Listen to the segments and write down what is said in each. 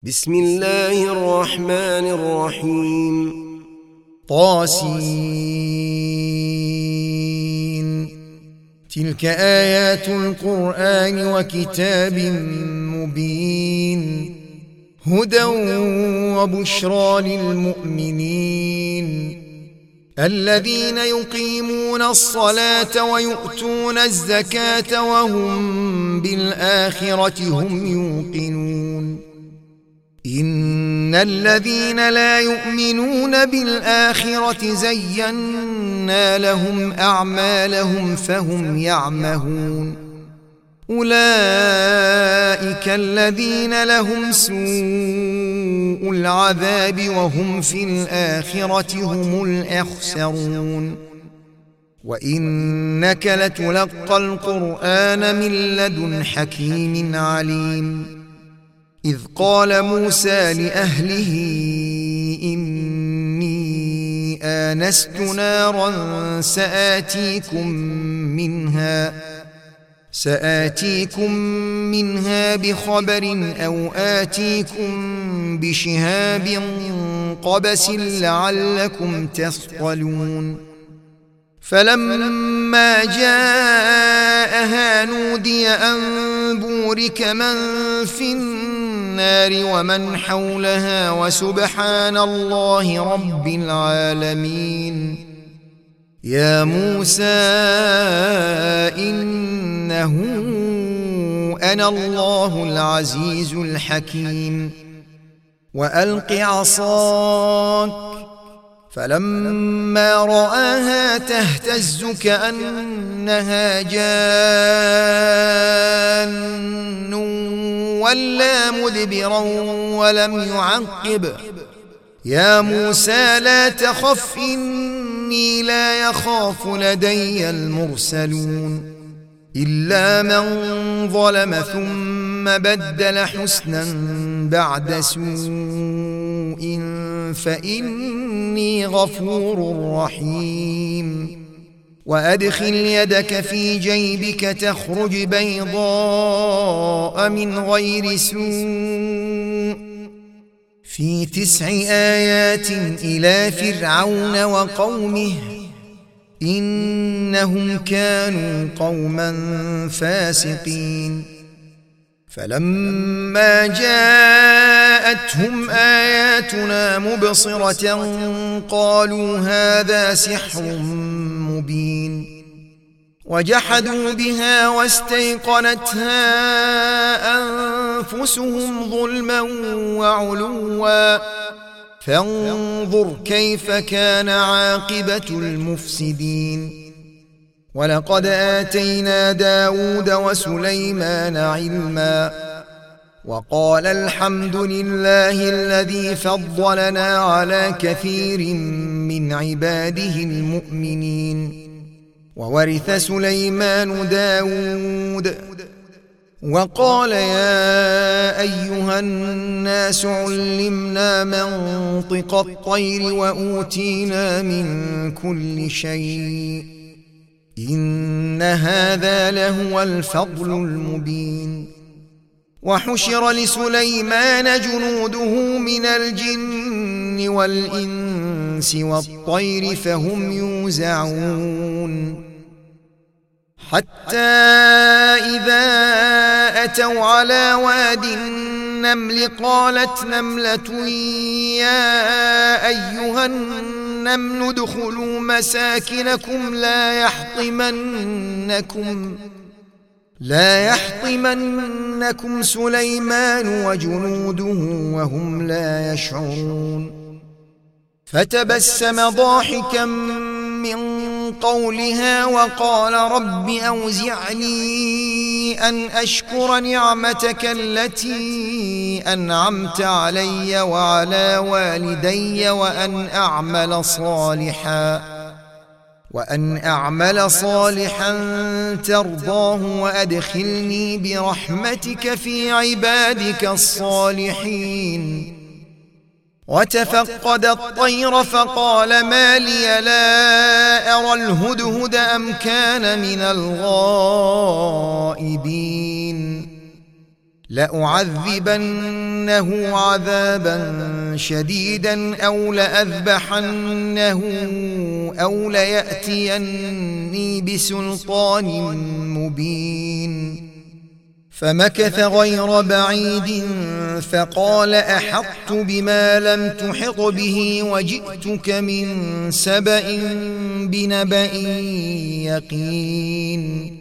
بسم الله الرحمن الرحيم. طاسين. تلك آيات القرآن وكتاب مبين، هدى وبشرى للمؤمنين الذين يقيمون الصلاة ويؤتون الزكاة وهم بالآخرة هم يوقنون. إن الذين لا يؤمنون بالآخرة زينا لهم أعمالهم فهم يعمهون. أولئك الذين لهم سوء العذاب وهم في الآخرة هم الأخسرون. وإنك لتلقى القرآن من لدن حكيم عليم. إذ قال موسى لأهله إني آنست نارا سآتيكم منها بخبر أو آتيكم بشهاب قبس لعلكم تصطلون. فلما جاءها نودي أن بورك من في النار ومن حولها وسبحان الله رب العالمين. يا موسى إنه أنا الله العزيز الحكيم. وألق عصاك. فلما رآها تهتز كأنها جان ولا مدبرا ولم يعقب. يا موسى لا تخف إني لا يخاف لدي المرسلون. إلا من ظلم ثم بدل حسنا بعد سوء فإني غفور رحيم. وأدخل يدك في جيبك تخرج بيضاء من غير سوء في 9 آيات إلى فرعون وقومه إنهم كانوا قوما فاسقين. فلما جاءتهم آياتنا مبصرة قالوا هذا سحر مبين. وجحدوا بها واستيقنتها أنفسهم ظلما وعلوا فانظر كيف كان عاقبة المفسدين. ولقد آتينا داود وسليمان علما وقال الحمد لله الذي فضلنا على كثير من عباده المؤمنين. وورث سليمان داود وقال يا أيها الناس علمنا منطق الطير وأوتينا من كل شيء إن هذا لهو الفضل المبين. وحشر لسليمان جنوده من الجن والإنس والطير فهم يوزعون. حتى إذا أتوا على واد النمل قالت نملة يا أيها النمل ادخلوا مساكنكم لا يحطمنكم سليمان وجنوده وهم لا يشعرون. فتبسم ضاحكا من قولها وقال رب أوزعني أن أشكر نعمتك التي أنعمت علي وعلى والدي وأن أعمل صالحا ترضاه وأدخلني برحمتك في عبادك الصالحين. وتفقد الطير فقال ما لي لا أرى الهدهد أم كان من الغائبين لأعذبنه عذابا شديدا أو لأذبحنه أو ليأتيني بسلطان مبين. فمكث غير بعيد فقال أحطت بما لم تحط به وجئتك من سبأ بنبأ يقين.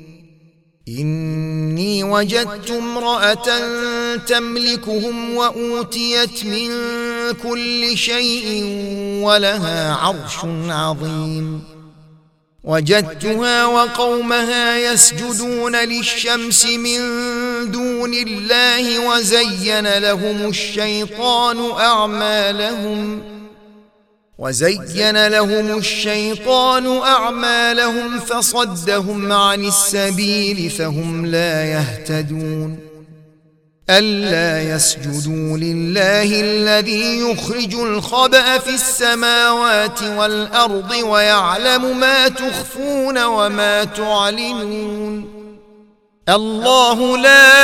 إني وجدت امرأة تملكهم وأوتيت من كل شيء ولها عرش عظيم. وجدتها وقومها يسجدون للشمس من دون الله وزين لهم الشيطان أعمالهم فصدهم عن السبيل فهم لا يهتدون. ألا يسجدوا لله الذي يخرج الخبأ في السماوات والأرض ويعلم ما تخفون وما تعلنون. الله لا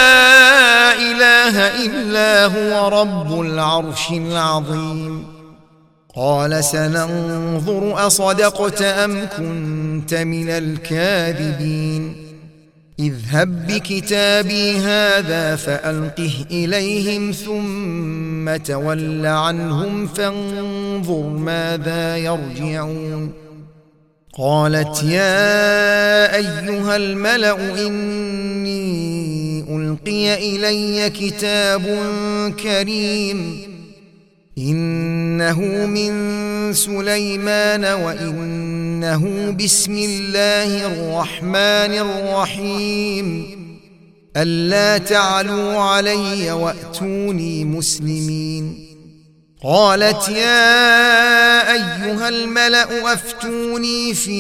إله إلا هو رب العرش العظيم. قال سننظر أصدقت أم كنت من الكاذبين. اذهب بكتابي هذا فألقه إليهم ثم تول عنهم فانظر ماذا يرجعون. قالت يا أيها الملأ إني ألقي إلي كتاب كريم إنه من سليمان وإنه بسم الله الرحمن الرحيم ألا تعلوا علي وأتوني مسلمين. قالت يا أيها الملأ أفتوني في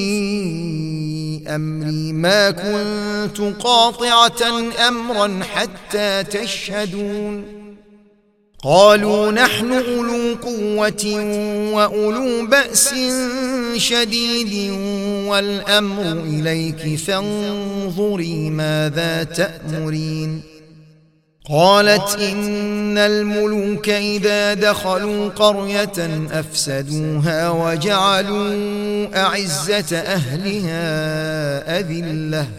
أمري ما كنت قاطعة أمرا حتى تشهدون. قالوا نحن أولو قوة وأولو بأس شديد والأمر إليك فانظري ماذا تأمرين. قالت إن الملوك إذا دخلوا قرية أفسدوها وجعلوا أعزة أهلها أذلة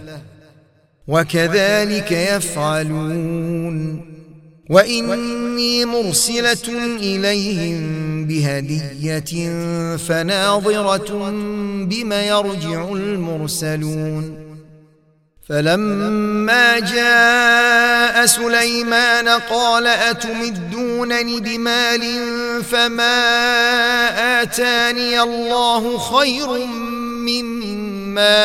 وكذلك يفعلون. وإني مرسلة إليهم بهدية فناظرة بما يرجع المرسلون. فلما جاء سليمان قال أتمدونني بمال فما آتاني الله خير مما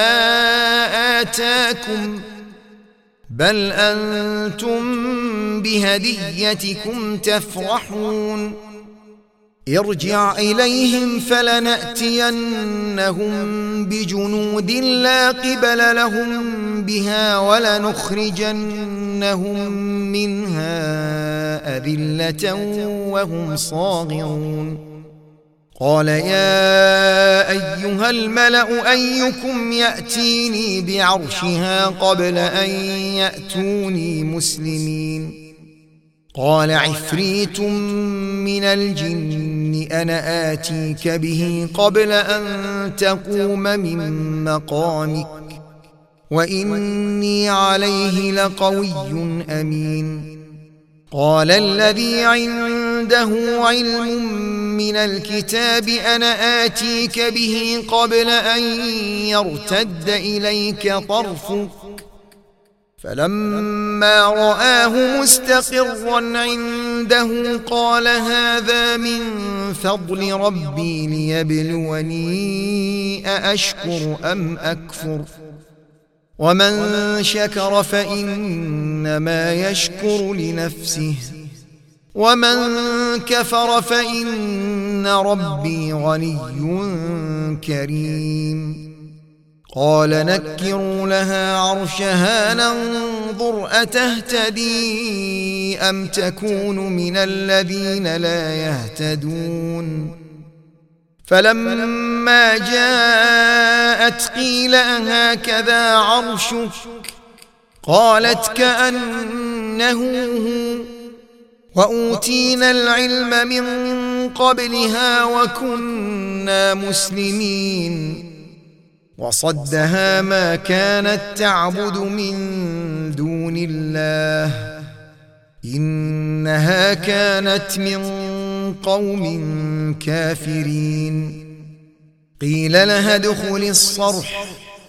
آتاكم بل أنتم بهديتكم تفرحون. ارجع إليهم فلنأتينهم بجنود لا قبل لهم بها ولنخرجنهم منها أذلة وهم صاغرون. قال يا أيها الملأ أيكم يأتيني بعرشها قبل أن يأتوني مسلمين. قال عفريت من الجن أنا آتيك به قبل أن تقوم من مقامك وإني عليه لقوي أمين. قال الذي عنده علم من الكتاب أنا آتيك به قبل أن يرتد إليك طرفك فلما رآه مستقرا عنده قال هذا من فضل ربي ليبلوني أأشكر أم أكفر ومن شكر فإنما يشكر لنفسه ومن كفر فإن ربي غني كريم. قال نكروا لها عرشها ننظر أتهتدي أم تكون من الذين لا يهتدون. فلما جاءت قيل هكذا عرشك قالت كأنه إنه هو وأوتينا العلم من قبلها وكنا مسلمين وصدها ما كانت تعبد من دون الله إنها كانت من قوم كافرين قيل لها ادخل الصرح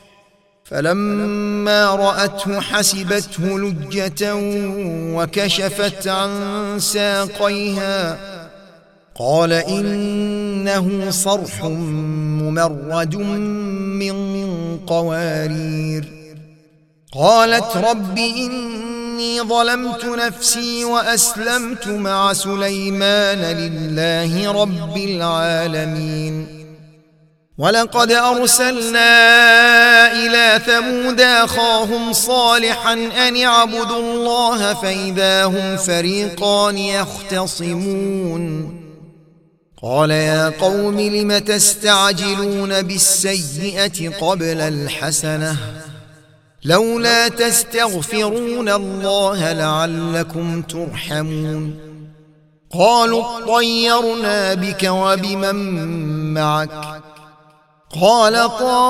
فلما رأته حسبته لجة وكشفت عن ساقيها قال إنه صرح ممرد من قوارير قالت رب إني ظلمت نفسي وأسلمت مع سليمان لله رب العالمين ولقد أرسلنا إلى ثمود أخاهم صالحا أن اعبدوا الله فإذا هم فريقان يختصمون قال يا قوم لم تستعجلون بالسيئة قبل الحسنة لولا تستغفرون الله لعلكم ترحمون قالوا اطيرنا بك وبمن معك قال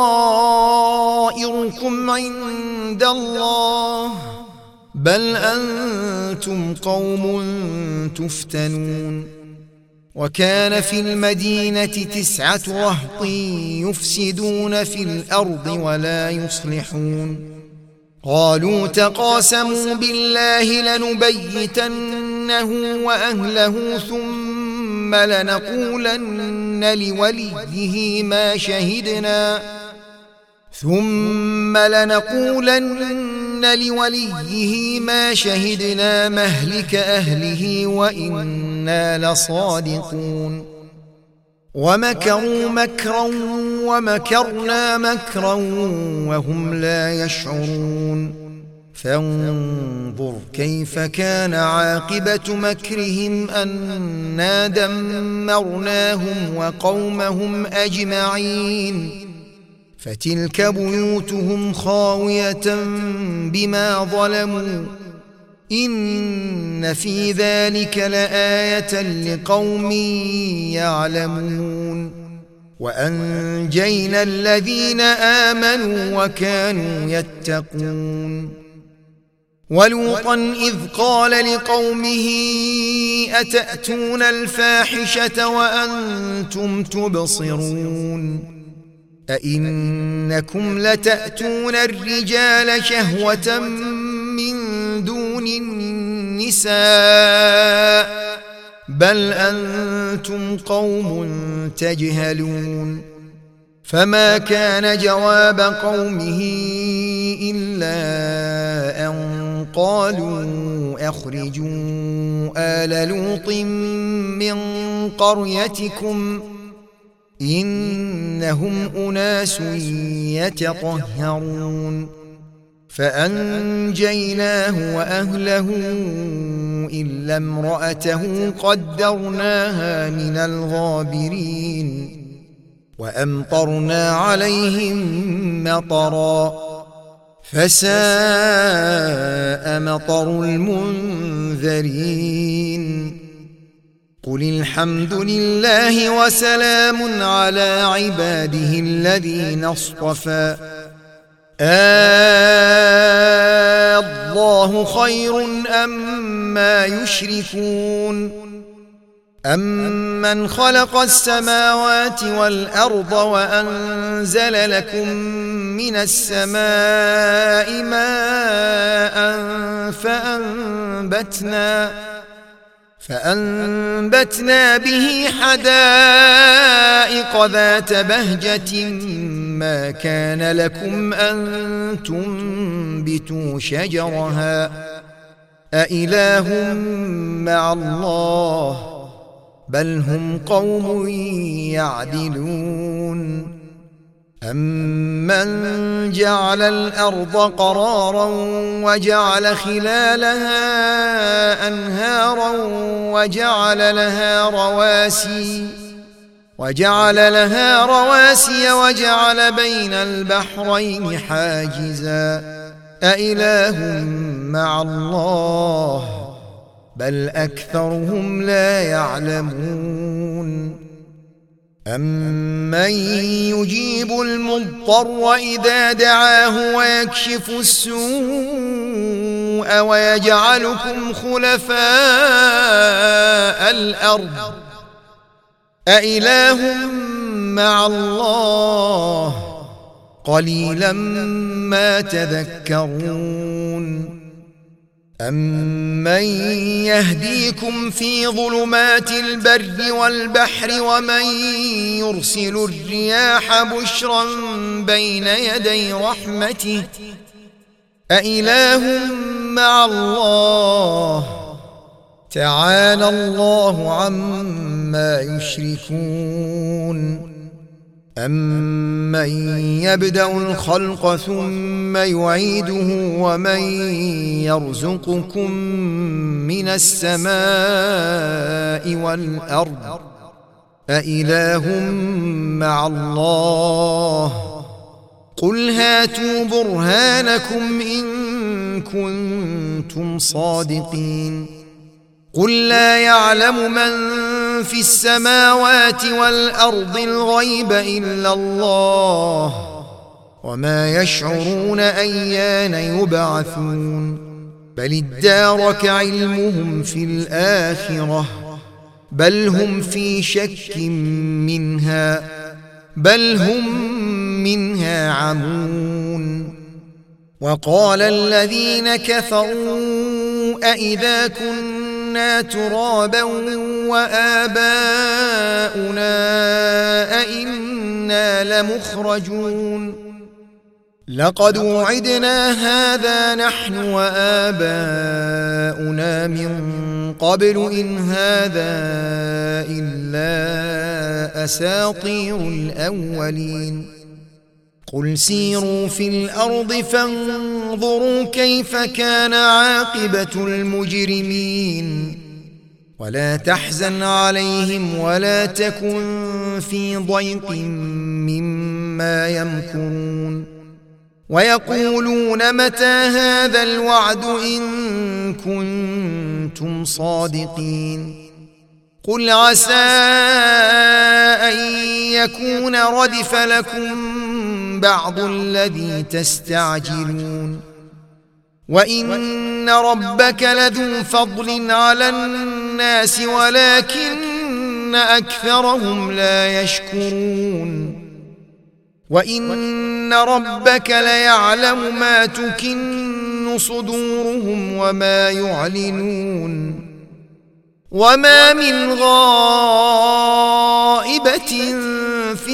طائركم عند الله بل أنتم قوم تفتنون وكان في المدينة 9 رهط يفسدون في الأرض ولا يصلحون قالوا تقاسموا بالله لنبيتنه وأهله ثم لنقولن لوليه ما شهدنا مهلك أهله وإنا لصادقون ومكروا مكرا ومكرنا مكرا وهم لا يشعرون فانظر كيف كان عاقبة مكرهم أنا دمرناهم وقومهم أجمعين فتلك بيوتهم خاوية بما ظلموا إن في ذلك لآية لقوم يعلمون وأنجينا الذين آمنوا وكانوا يتقون ولوطا إذ قال لقومه أتأتون الفاحشة وأنتم تبصرون أئنكم لتأتون الرجال شهوة من دون النساء بل أنتم قوم تجهلون فما كان جواب قومه إلا أن قالوا أخرجوا آل لوط من قريتكم إنهم أناس يتطهرون فأنجيناه وأهله إلا امرأته قدرناها من الغابرين وأمطرنا عليهم مطرا فساء مطر المنذرين قل الحمد لله وسلام على عباده الذين اصطفى الله خير أما يشركون أمن خلق السماوات والأرض وأنزل لكم من السماء ماء فأنبتنا به حدائق ذات بهجة ما كان لكم أن تنبتوا شجرها أإله مع الله بل هم قوم يعدلون أمن جعل الأرض قرارا وجعل خلالها أنهارا وجعل لها رواسي وجعل بين البحرين حاجزا أإله مع الله بل أكثرهم لا يعلمون أمن يجيب المضطر إذا دعاه ويكشف السوء ويجعلكم خلفاء الأرض أإله مع الله قليلا ما تذكرون أمن يهديكم في ظلمات البر والبحر ومن يرسل الرياح بشرا بين يدي رحمته أإله مع الله تعالى الله عما يشركون أمن يبدأ الخلق ثم يعيده ومن يرزقكم من السماء والأرض أإله مع الله قل هاتوا برهانكم إن كنتم صادقين قل لا يعلم من في السماوات والأرض الغيب إلا الله وما يشعرون أيان يبعثون بل ادارك علمهم في الآخرة بل هم في شك منها بل هم منها عمون وقال الذين كفروا أإذا كنا ترابا وآباؤنا أئنا لمخرجون لقد وعدنا هذا نحن وآباؤنا من قبل إن هذا إلا أساطير الأولين قل سيروا في الأرض فانظروا كيف كان عاقبة المجرمين ولا تحزن عليهم ولا تكن في ضيق مما يمكرون ويقولون متى هذا الوعد إن كنتم صادقين قل عسى أن يكون ردف لكم بعض الذي تستعجلون وإن ربك لذو فضل على الناس ولكن أكثرهم لا يشكرون وإن ربك ليعلم ما تكن صدورهم وما يعلنون وما من غائبة في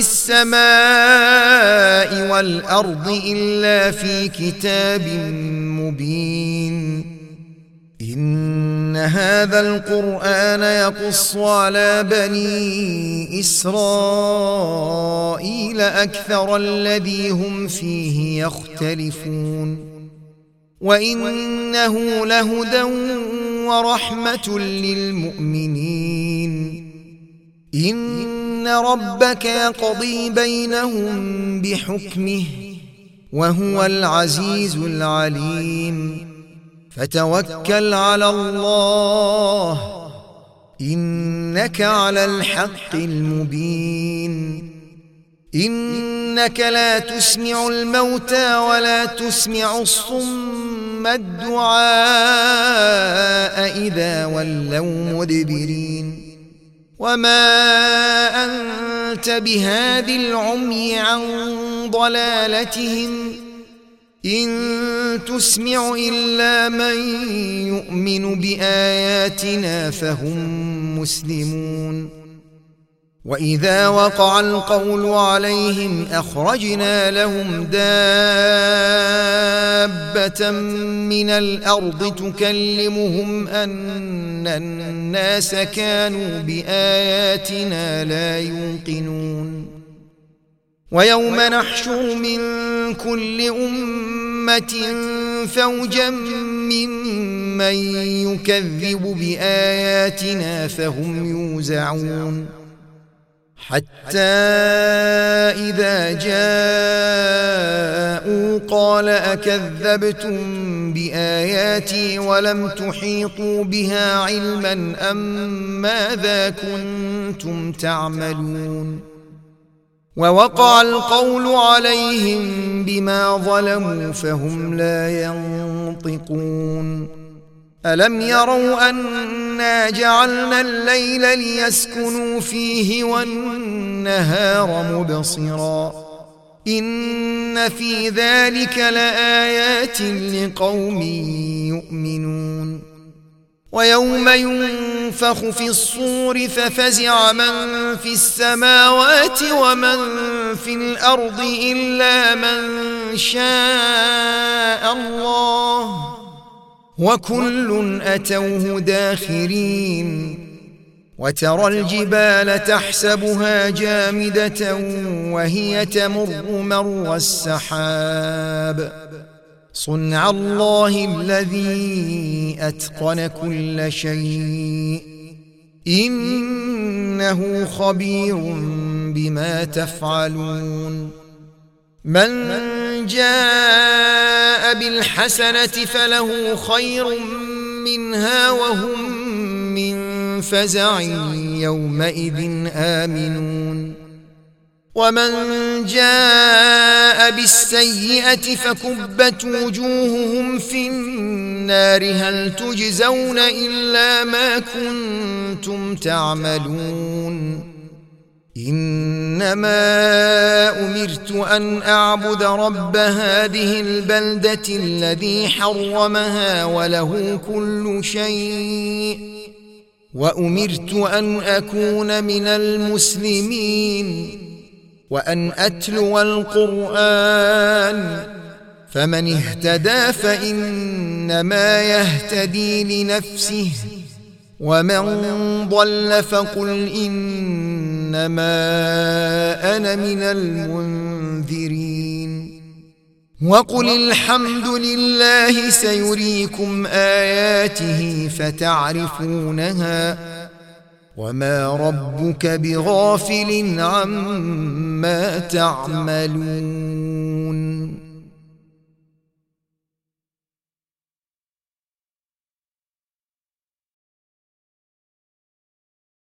السماء والأرض إلا في كتاب مبين إن هذا القرآن يقص على بني إسرائيل أكثر الذي هم فيه يختلفون وإنه لهدى ورحمة للمؤمنين إن ربك يقضي بينهم بحكمه وهو العزيز العليم فتوكل على الله إنك على الحق المبين إنك لا تسمع الموتى ولا تسمع الصم الدعاء إذا ولوا مدبرين وما أنت بهاد العمي عن ضلالتهم إن تسمع إلا من يؤمن بآياتنا فهم مسلمون وإذا وقع القول عليهم أخرجنا لهم دابة من الأرض تكلمهم أن الناس كانوا بآياتنا لا يوقنون ويوم نحشر من كل أمة فوجا ممن يكذب بآياتنا فهم يوزعون حتى إذا جاءوا قال أكذبتم بآياتي ولم تحيطوا بها علما أم ماذا كنتم تعملون ووقع القول عليهم بما ظلموا فهم لا ينطقون ألم يروا أنا جعلنا الليل ليسكنوا فيه والنهار مبصرا إن في ذلك لآيات لقوم يؤمنون ويوم ينفخ في الصور ففزع من في السماوات ومن في الأرض إلا من شاء الله وكل أتوه داخرين وترى الجبال تحسبها جامدة وهي تمر مر السحاب صنع الله الذي أتقن كل شيء إنه خبير بما تفعلون من جاء بالحسنة فله خير منها وهم من فزع يومئذ آمنون ومن جاء بالسيئة فكبت وجوههم في النار هل تجزون إلا ما كنتم تعملون إنما أمرت أن أعبد رب هذه البلدة الذي حرمها وله كل شيء وأمرت أن أكون من المسلمين وأن أتلو القرآن فمن اهتدى فإنما يهتدي لنفسه ومن ضل فقل إنما أنا من المنذرين وقل الحمد لله سيريكم آياته فتعرفونها وما ربك بغافل عما تعملون